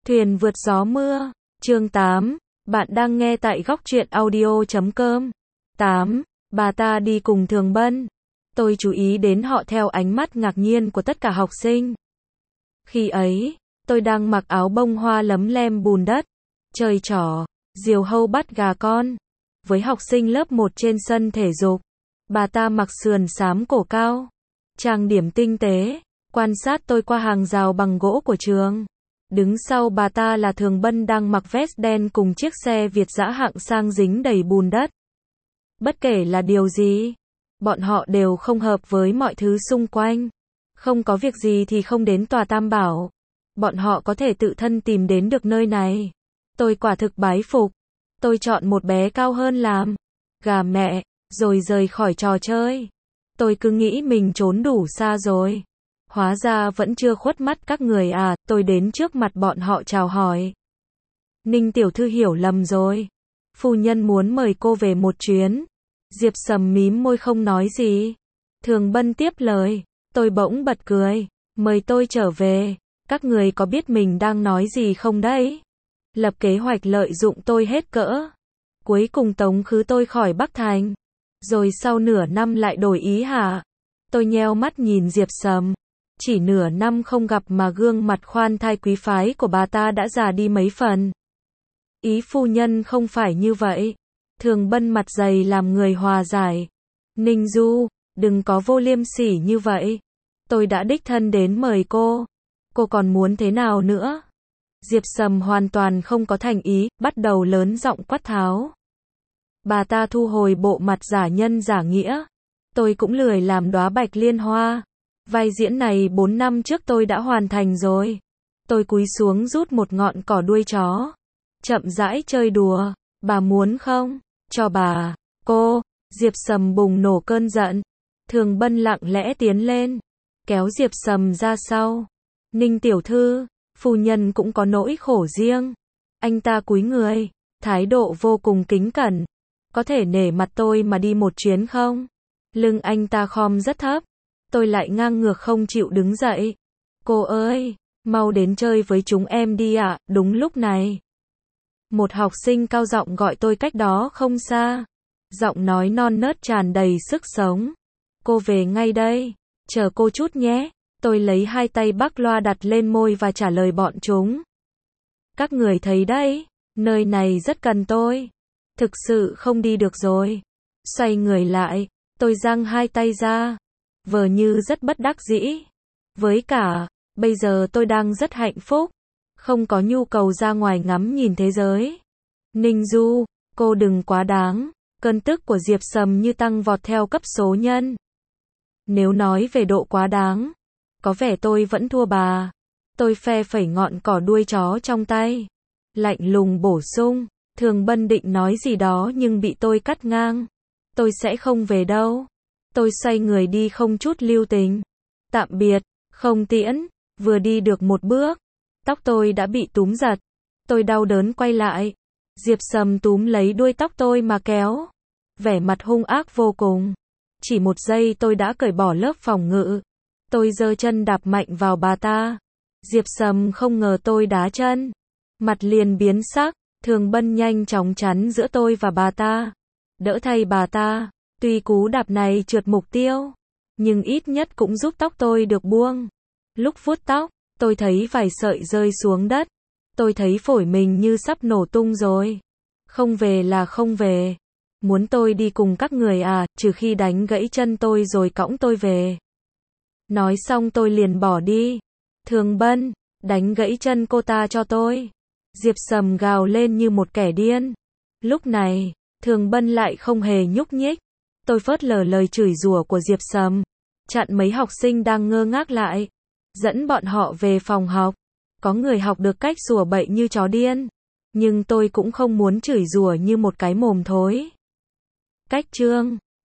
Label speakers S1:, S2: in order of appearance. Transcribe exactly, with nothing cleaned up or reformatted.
S1: Thuyền vượt gió mưa, chương tám, bạn đang nghe tại góc truyện audio chấm com. tám. Bà ta đi cùng Thường Bân. Tôi chú ý đến họ theo ánh mắt ngạc nhiên của tất cả học sinh. Khi ấy, tôi đang mặc áo bông hoa lấm lem bùn đất, chơi trò, diều hâu bắt gà con, với học sinh lớp một trên sân thể dục. Bà ta mặc sườn xám cổ cao, trang điểm tinh tế, quan sát tôi qua hàng rào bằng gỗ của trường. Đứng sau bà ta là Thường Bân đang mặc vest đen cùng chiếc xe Việt dã hạng sang dính đầy bùn đất. Bất kể là điều gì, bọn họ đều không hợp với mọi thứ xung quanh. Không có việc gì thì không đến tòa Tam Bảo. Bọn họ có thể tự thân tìm đến được nơi này. Tôi quả thực bái phục. Tôi chọn một bé cao hơn làm gà mẹ, rồi rời khỏi trò chơi. Tôi cứ nghĩ mình trốn đủ xa rồi. Hóa ra vẫn chưa khuất mắt các người à. Tôi đến trước mặt bọn họ chào hỏi. Ninh tiểu thư hiểu lầm rồi. Phu nhân muốn mời cô về một chuyến. Diệp Sầm mím môi không nói gì. Thường Bân tiếp lời. Tôi bỗng bật cười. Mời tôi trở về. Các người có biết mình đang nói gì không đấy? Lập kế hoạch lợi dụng tôi hết cỡ. Cuối cùng tống khứ tôi khỏi Bắc Thành. Rồi sau nửa năm lại đổi ý hả? Tôi nheo mắt nhìn Diệp Sầm. Chỉ nửa năm không gặp mà gương mặt khoan thai quý phái của bà ta đã già đi mấy phần. Ý phu nhân không phải như vậy. Thường Bân mặt dày làm người hòa giải. Ninh Du, đừng có vô liêm sỉ như vậy. Tôi đã đích thân đến mời cô. Cô còn muốn thế nào nữa? Diệp Sầm hoàn toàn không có thành ý, bắt đầu lớn giọng quát tháo. Bà ta thu hồi bộ mặt giả nhân giả nghĩa. Tôi cũng lười làm đóa bạch liên hoa. Vai diễn này bốn năm trước tôi đã hoàn thành rồi. Tôi cúi xuống rút một ngọn cỏ đuôi chó. Chậm rãi chơi đùa. Bà muốn không? Cho bà. Cô. Diệp Sầm bùng nổ cơn giận. Thường Bân lặng lẽ tiến lên. Kéo Diệp Sầm ra sau. Ninh tiểu thư. Phu nhân cũng có nỗi khổ riêng. Anh ta cúi người. Thái độ vô cùng kính cẩn. Có thể nể mặt tôi mà đi một chuyến không? Lưng anh ta khom rất thấp. Tôi lại ngang ngược không chịu đứng dậy. Cô ơi, mau đến chơi với chúng em đi ạ. À. Đúng lúc này, một học sinh cao giọng gọi tôi cách đó không xa. Giọng nói non nớt tràn đầy sức sống. Cô về ngay đây. Chờ cô chút nhé. Tôi lấy hai tay bắc loa đặt lên môi và trả lời bọn chúng. Các người thấy đấy, nơi này rất cần tôi. Thực sự không đi được rồi. Xoay người lại, tôi giang hai tay ra. Vờ như rất bất đắc dĩ. Với cả, bây giờ tôi đang rất hạnh phúc. Không có nhu cầu ra ngoài ngắm nhìn thế giới. Ninh Du, cô đừng quá đáng. Cơn tức của Diệp Sầm như tăng vọt theo cấp số nhân. Nếu nói về độ quá đáng, có vẻ tôi vẫn thua bà. Tôi phe phẩy ngọn cỏ đuôi chó trong tay. Lạnh lùng bổ sung. Thường Bân định nói gì đó nhưng bị tôi cắt ngang. Tôi sẽ không về đâu. Tôi xoay người đi không chút lưu tình. Tạm biệt, không tiễn. Vừa đi được một bước, tóc tôi đã bị túm giật. Tôi đau đớn quay lại. Diệp Sầm túm lấy đuôi tóc tôi mà kéo. Vẻ mặt hung ác vô cùng. Chỉ một giây tôi đã cởi bỏ lớp phòng ngự. Tôi giơ chân đạp mạnh vào bà ta. Diệp Sầm không ngờ tôi đá chân. Mặt liền biến sắc. Thường Bân nhanh chóng chắn giữa tôi và bà ta. Đỡ thay bà ta. Tuy cú đạp này trượt mục tiêu, nhưng ít nhất cũng giúp tóc tôi được buông. Lúc vuốt tóc, tôi thấy vài sợi rơi xuống đất. Tôi thấy phổi mình như sắp nổ tung rồi. Không về là không về. Muốn tôi đi cùng các người à, trừ khi đánh gãy chân tôi rồi cõng tôi về. Nói xong tôi liền bỏ đi. Thường Bân, đánh gãy chân cô ta cho tôi. Diệp Sầm gào lên như một kẻ điên. Lúc này, Thường Bân lại không hề nhúc nhích. Tôi phớt lờ lời chửi rủa của Diệp Sầm, chặn mấy học sinh đang ngơ ngác lại, dẫn bọn họ về phòng học. Có người học được cách sủa bậy như chó điên, nhưng tôi cũng không muốn chửi rủa như một cái mồm thối. Cách chương